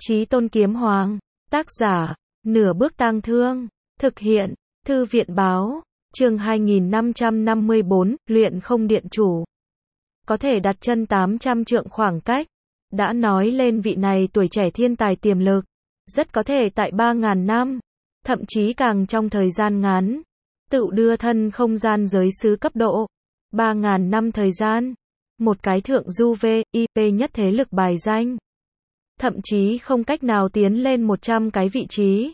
Chí Tôn Kiếm Hoàng. Tác giả, Nửa Bước Tang Thương. Thực hiện, Thư viện Báo. Chương 2554, luyện không điện chủ. Có thể đặt chân 800 trượng khoảng cách. Đã nói lên vị này tuổi trẻ thiên tài tiềm lực. Rất có thể tại 3.000 năm, thậm chí càng trong thời gian ngắn, tự đưa thân không gian giới xứ cấp độ. 3.000 năm thời gian, một cái thượng du VIP nhất thế lực bài danh. Thậm chí không cách nào tiến lên 100 cái vị trí.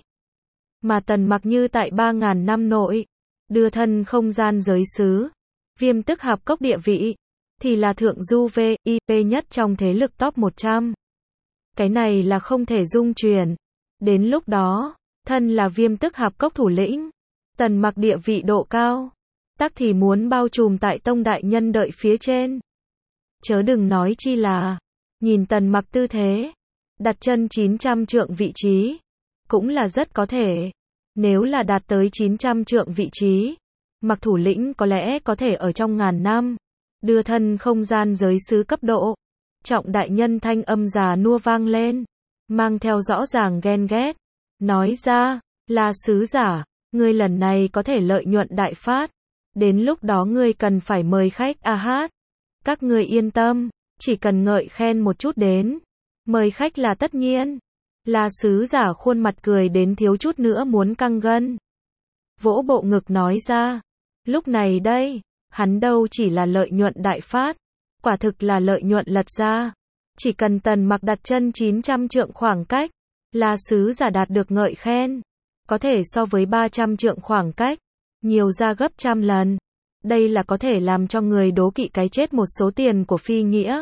Mà Tần Mặc như tại 3.000 năm nội, đưa thân không gian giới xứ, Viêm Tức Hạp Cốc địa vị, thì là thượng du VIP nhất trong thế lực top 100. Cái này là không thể dung chuyển. Đến lúc đó, thân là Viêm Tức Hạp Cốc thủ lĩnh, Tần Mặc địa vị độ cao, tắc thì muốn bao trùm tại tông đại nhân đợi phía trên. Chớ đừng nói chi là, nhìn Tần Mặc tư thế, đặt chân 900 trượng vị trí, cũng là rất có thể. Nếu là đạt tới 900 trượng vị trí, Mặc thủ lĩnh có lẽ có thể ở trong ngàn năm, đưa thân không gian giới xứ cấp độ. Trọng đại nhân thanh âm già nua vang lên, mang theo rõ ràng ghen ghét, nói ra, là sứ giả, ngươi lần này có thể lợi nhuận đại phát, đến lúc đó ngươi cần phải mời khách a hát. Các ngươi yên tâm, chỉ cần ngợi khen một chút đến, mời khách là tất nhiên. Là sứ giả khuôn mặt cười đến thiếu chút nữa muốn căng gân. Vỗ bộ ngực nói ra, lúc này đây, hắn đâu chỉ là lợi nhuận đại phát, quả thực là lợi nhuận lật ra. Chỉ cần Tần Mặc đặt chân 900 trượng khoảng cách, là sứ giả đạt được ngợi khen, có thể so với 300 trượng khoảng cách, nhiều ra gấp trăm lần. Đây là có thể làm cho người đố kỵ cái chết một số tiền của phi nghĩa.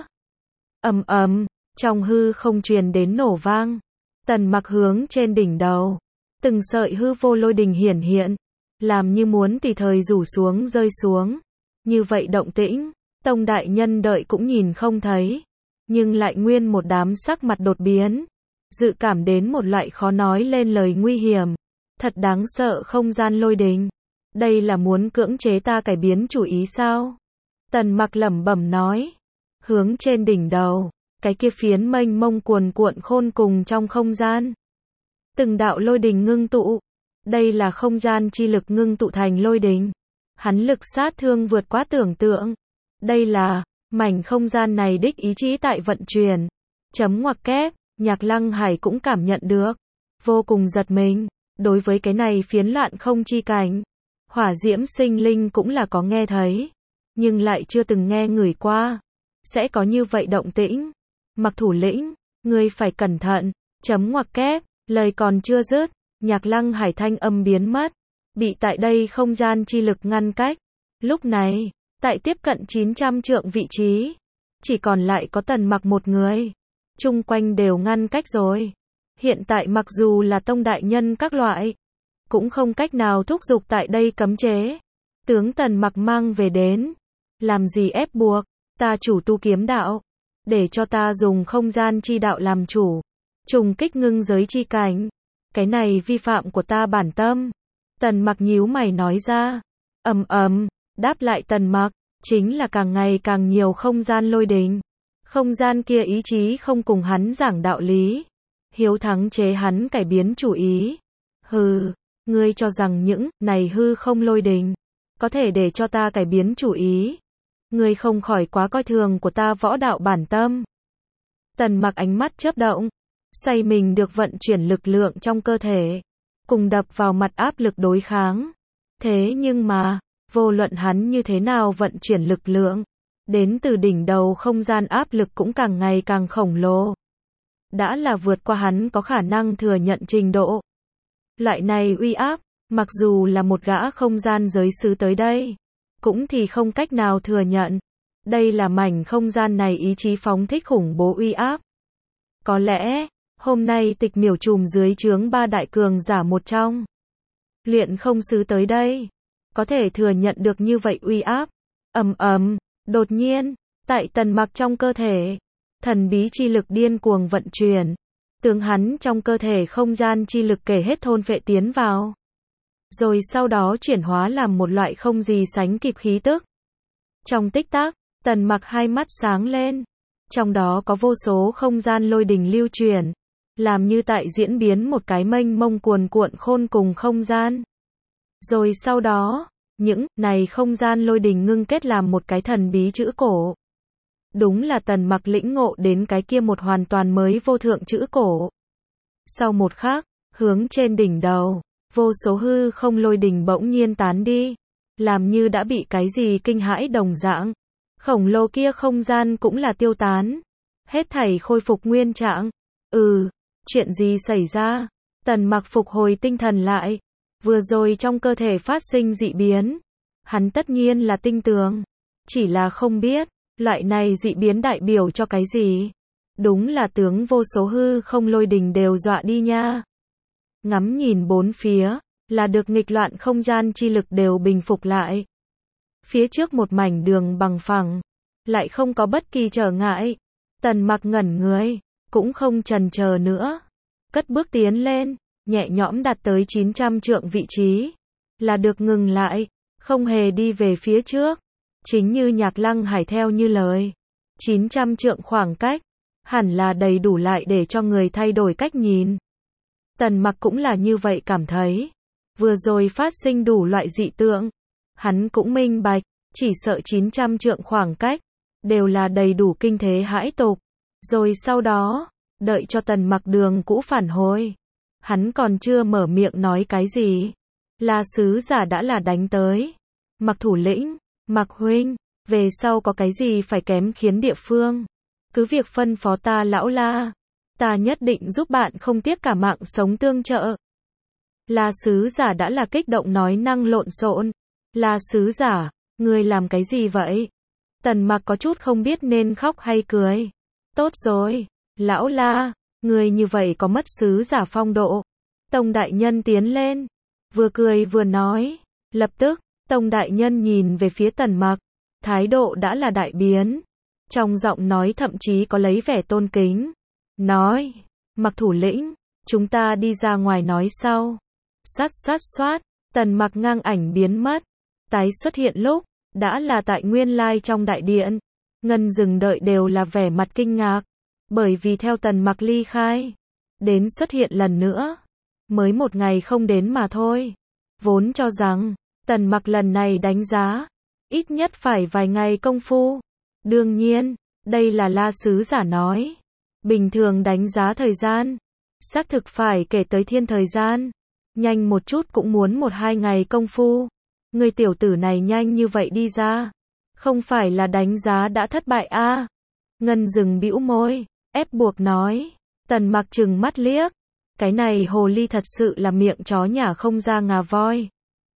Ầm ầm, trong hư không truyền đến nổ vang. Tần Mặc hướng trên đỉnh đầu, từng sợi hư vô lôi đình hiển hiện, làm như muốn tùy thời rủ xuống rơi xuống. Như vậy động tĩnh, tông đại nhân đợi cũng nhìn không thấy, nhưng lại nguyên một đám sắc mặt đột biến, dự cảm đến một loại khó nói lên lời nguy hiểm. Thật đáng sợ không gian lôi đình. Đây là muốn cưỡng chế ta cải biến chủ ý sao? Tần Mặc lẩm bẩm nói. Hướng trên đỉnh đầu, cái kia phiến mênh mông cuồn cuộn khôn cùng trong không gian. Từng đạo lôi đình ngưng tụ. Đây là không gian chi lực ngưng tụ thành lôi đình. Hắn lực sát thương vượt quá tưởng tượng. Đây là, mảnh không gian này đích ý chí tại vận chuyển. Chấm ngoặc kép, Nhạc Lăng Hải cũng cảm nhận được. Vô cùng giật mình, đối với cái này phiến loạn không chi cảnh. Hỏa diễm sinh linh cũng là có nghe thấy, nhưng lại chưa từng nghe ngửi qua. Sẽ có như vậy động tĩnh. Mặc thủ lĩnh, ngươi phải cẩn thận, chấm ngoặc kép, lời còn chưa dứt, Nhạc Lăng Hải thanh âm biến mất, bị tại đây không gian chi lực ngăn cách. Lúc này, tại tiếp cận 900 trượng vị trí, chỉ còn lại có Tần Mặc một người. Chung quanh đều ngăn cách rồi. Hiện tại mặc dù là tông đại nhân các loại, cũng không cách nào thúc giục tại đây cấm chế. Tướng Tần Mặc mang về đến, làm gì ép buộc, ta chủ tu kiếm đạo, để cho ta dùng không gian chi đạo làm chủ, trùng kích ngưng giới chi cảnh. Cái này vi phạm của ta bản tâm. Tần Mặc nhíu mày nói ra. Ầm ầm, đáp lại Tần Mặc, chính là càng ngày càng nhiều không gian lôi đình. Không gian kia ý chí không cùng hắn giảng đạo lý, hiếu thắng chế hắn cải biến chủ ý. Hừ, ngươi cho rằng những này hư không lôi đình có thể để cho ta cải biến chủ ý? Ngươi không khỏi quá coi thường của ta võ đạo bản tâm. Tần Mặc ánh mắt chớp động, xoay mình được vận chuyển lực lượng trong cơ thể, cùng đập vào mặt áp lực đối kháng. Thế nhưng mà, vô luận hắn như thế nào vận chuyển lực lượng, đến từ đỉnh đầu không gian áp lực cũng càng ngày càng khổng lồ. Đã là vượt qua hắn có khả năng thừa nhận trình độ. Loại này uy áp, mặc dù là một gã không gian giới xứ tới đây, cũng thì không cách nào thừa nhận. Đây là mảnh không gian này ý chí phóng thích khủng bố uy áp. Có lẽ, hôm nay Tịch Miểu trùm dưới trướng ba đại cường giả một trong luyện không sứ tới đây, có thể thừa nhận được như vậy uy áp. Ầm ầm, đột nhiên, tại Tần Mặc trong cơ thể, thần bí chi lực điên cuồng vận chuyển, tướng hắn trong cơ thể không gian chi lực kể hết thôn phệ tiến vào, rồi sau đó chuyển hóa làm một loại không gì sánh kịp khí tức. Trong tích tắc, Tần Mặc hai mắt sáng lên, trong đó có vô số không gian lôi đình lưu chuyển, làm như tại diễn biến một cái mênh mông cuồn cuộn khôn cùng không gian. Rồi sau đó, những này không gian lôi đình ngưng kết làm một cái thần bí chữ cổ. Đúng là Tần Mặc lĩnh ngộ đến cái kia một hoàn toàn mới vô thượng chữ cổ. Sau một khắc, hướng trên đỉnh đầu, vô số hư không lôi đình bỗng nhiên tán đi, làm như đã bị cái gì kinh hãi đồng dạng. Khổng lồ kia không gian cũng là tiêu tán, hết thảy khôi phục nguyên trạng. Chuyện gì xảy ra? Tần Mặc phục hồi tinh thần lại, vừa rồi trong cơ thể phát sinh dị biến, hắn tất nhiên là tinh tường, chỉ là không biết, loại này dị biến đại biểu cho cái gì? Đúng là tướng vô số hư không lôi đình đều dọa đi nha. Ngắm nhìn bốn phía, là được nghịch loạn không gian chi lực đều bình phục lại. Phía trước một mảnh đường bằng phẳng, lại không có bất kỳ trở ngại. Tần Mặc ngẩn người, cũng không chần chờ nữa, cất bước tiến lên, nhẹ nhõm đạt tới 900 trượng vị trí, là được ngừng lại, không hề đi về phía trước. Chính như Nhạc Lăng Hải theo như lời, 900 trượng khoảng cách, hẳn là đầy đủ lại để cho người thay đổi cách nhìn. Tần Mặc cũng là như vậy cảm thấy. Vừa rồi phát sinh đủ loại dị tượng, hắn cũng minh bạch, chỉ sợ 900 trượng khoảng cách, đều là đầy đủ kinh thế hãi tục. Rồi sau đó, đợi cho Tần Mặc đường cũ phản hồi, hắn còn chưa mở miệng nói cái gì, La sứ giả đã là đánh tới. Mặc thủ lĩnh, Mặc huynh, về sau có cái gì phải kém khiến địa phương, cứ việc phân phó ta lão La, ta nhất định giúp bạn không tiếc cả mạng sống tương trợ. La sứ giả đã là kích động nói năng lộn xộn. La sứ giả, ngươi làm cái gì vậy? Tần Mặc có chút không biết nên khóc hay cười. Tốt rồi, lão La, ngươi như vậy có mất sứ giả phong độ. Tông đại nhân tiến lên, vừa cười vừa nói. Lập tức, Tông đại nhân nhìn về phía Tần Mặc, thái độ đã là đại biến. Trong giọng nói thậm chí có lấy vẻ tôn kính. Nói, Mặc thủ lĩnh, chúng ta đi ra ngoài nói sau. Xoát, Tần Mặc ngang ảnh biến mất. Tái xuất hiện lúc, đã là tại nguyên lai trong đại điện. Ngân Dừng đợi đều là vẻ mặt kinh ngạc. Bởi vì theo Tần Mặc ly khai, đến xuất hiện lần nữa, mới một ngày không đến mà thôi. Vốn cho rằng, Tần Mặc lần này đánh giá, ít nhất phải vài ngày công phu. Đương nhiên, đây là La sứ giả nói. Bình thường đánh giá thời gian, xác thực phải kể tới thiên thời gian. Nhanh một chút cũng muốn 1-2 ngày công phu. Người tiểu tử này nhanh như vậy đi ra, không phải là đánh giá đã thất bại a? Ngân Dừng bĩu môi, ép buộc nói. Tần Mặc trừng mắt liếc, cái này hồ ly thật sự là miệng chó nhả không ra ngà voi.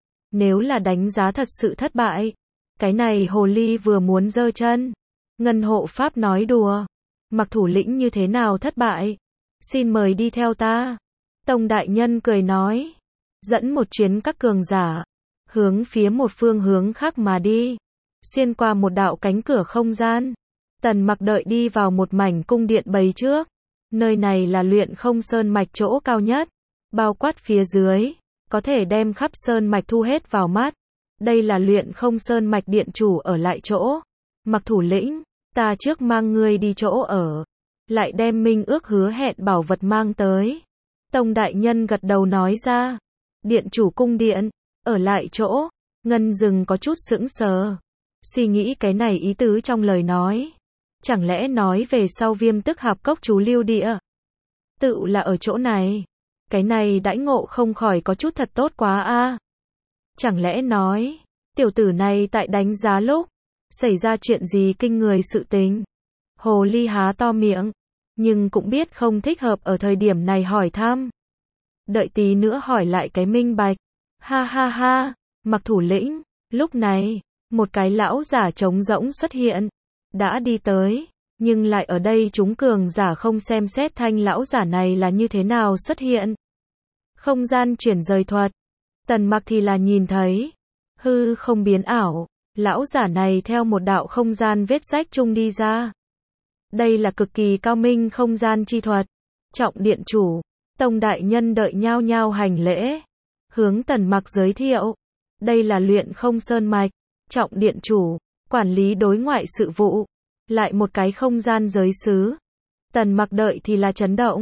Nếu là đánh giá thật sự thất bại, cái này hồ ly vừa muốn giơ chân. Ngân hộ pháp nói đùa, Mặc thủ lĩnh như thế nào thất bại? Xin mời đi theo ta. Tông đại nhân cười nói, dẫn một chuyến các cường giả, hướng phía một phương hướng khác mà đi, xuyên qua một đạo cánh cửa không gian. Tần Mặc đợi đi vào một mảnh cung điện bầy trước. Nơi này là Luyện Không Sơn Mạch chỗ cao nhất, bao quát phía dưới, có thể đem khắp sơn mạch thu hết vào mắt. Đây là Luyện Không Sơn Mạch điện chủ ở lại chỗ. Mặc thủ lĩnh, ta trước mang ngươi đi chỗ ở, lại đem minh ước hứa hẹn bảo vật mang tới. Tông đại nhân gật đầu nói ra. Điện chủ cung điện, ở lại chỗ. Ngân Dừng có chút sững sờ, suy nghĩ cái này ý tứ trong lời nói. Chẳng lẽ nói về sau Viêm Tức Hạp Cốc trú lưu địa, tự là ở chỗ này. Cái này đãi ngộ không khỏi có chút thật tốt quá a. Chẳng lẽ nói, tiểu tử này tại đánh giá lúc, xảy ra chuyện gì kinh người sự tình. Hồ ly há to miệng, nhưng cũng biết không thích hợp ở thời điểm này hỏi thăm. Đợi tí nữa hỏi lại cái minh bạch. Ha ha ha, Mặc thủ lĩnh. Lúc này, một cái lão giả trống rỗng xuất hiện, đã đi tới, nhưng lại ở đây chúng cường giả không xem xét thanh lão giả này là như thế nào xuất hiện. Không gian chuyển rời thuật. Tần Mặc thì là nhìn thấy, hư không biến ảo, lão giả này theo một đạo không gian vết rách chung đi ra. Đây là cực kỳ cao minh không gian chi thuật. Trọng điện chủ, Tông đại nhân đợi nhao nhao hành lễ, hướng Tần Mặc giới thiệu. Đây là Luyện Không Sơn Mạch, Trọng điện chủ, quản lý đối ngoại sự vụ, lại một cái không gian giới xứ. Tần Mặc đợi thì là chấn động.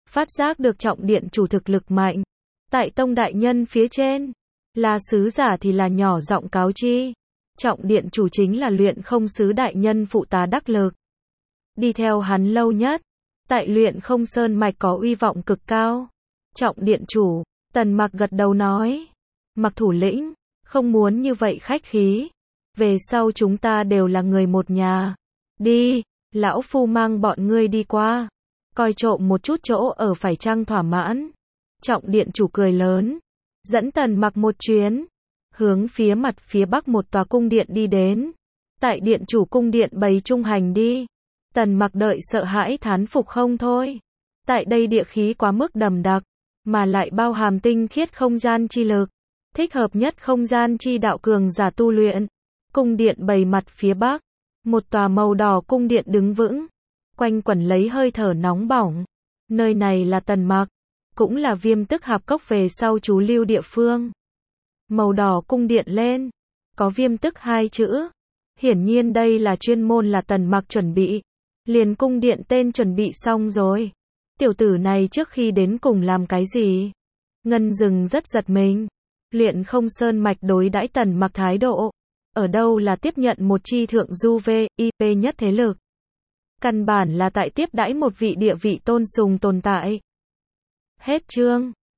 phát giác được trọng điện chủ thực lực mạnh. Tại tông đại nhân phía trên, là sứ giả thì là nhỏ giọng cáo chi. Trọng điện chủ chính là luyện không sứ đại nhân phụ tá đắc lực. Đi theo hắn lâu nhất, tại luyện không sơn mạch có uy vọng cực cao. Trọng điện chủ, Tần Mặc gật đầu nói. Mặc thủ lĩnh, không muốn như vậy khách khí. Về sau chúng ta đều là người một nhà. Đi, lão phu mang bọn ngươi đi qua. Coi trộm một chút chỗ ở phải chăng thỏa mãn. Trọng điện chủ cười lớn. Dẫn Tần Mặc một chuyến. Hướng phía mặt phía bắc một tòa cung điện đi đến. Tại điện chủ cung điện bày trung hành đi. Tần Mặc đợi sợ hãi thán phục không thôi. Tại đây địa khí quá mức đậm đặc, mà lại bao hàm tinh khiết không gian chi lực. Thích hợp nhất không gian chi đạo cường giả tu luyện. Cung điện bày mặt phía bắc. Một tòa màu đỏ cung điện đứng vững. Quanh quẩn lấy hơi thở nóng bỏng. Nơi này là Tần Mặc. Cũng là Viêm Tức Hạp Cốc về sau trú lưu địa phương. Màu đỏ cung điện lên. Có Viêm Tức hai chữ. Hiển nhiên đây là chuyên môn là Tần Mặc chuẩn bị. Liền cung điện tên chuẩn bị xong rồi. Tiểu tử này trước khi đến cùng làm cái gì? Ngân Dừng rất giật mình. Luyện không sơn mạch đối đãi Tần Mặc thái độ. Ở đâu là tiếp nhận một chi thượng du VIP nhất thế lực. Căn bản là tại tiếp đãi một vị địa vị tôn sùng tồn tại. Hết chương.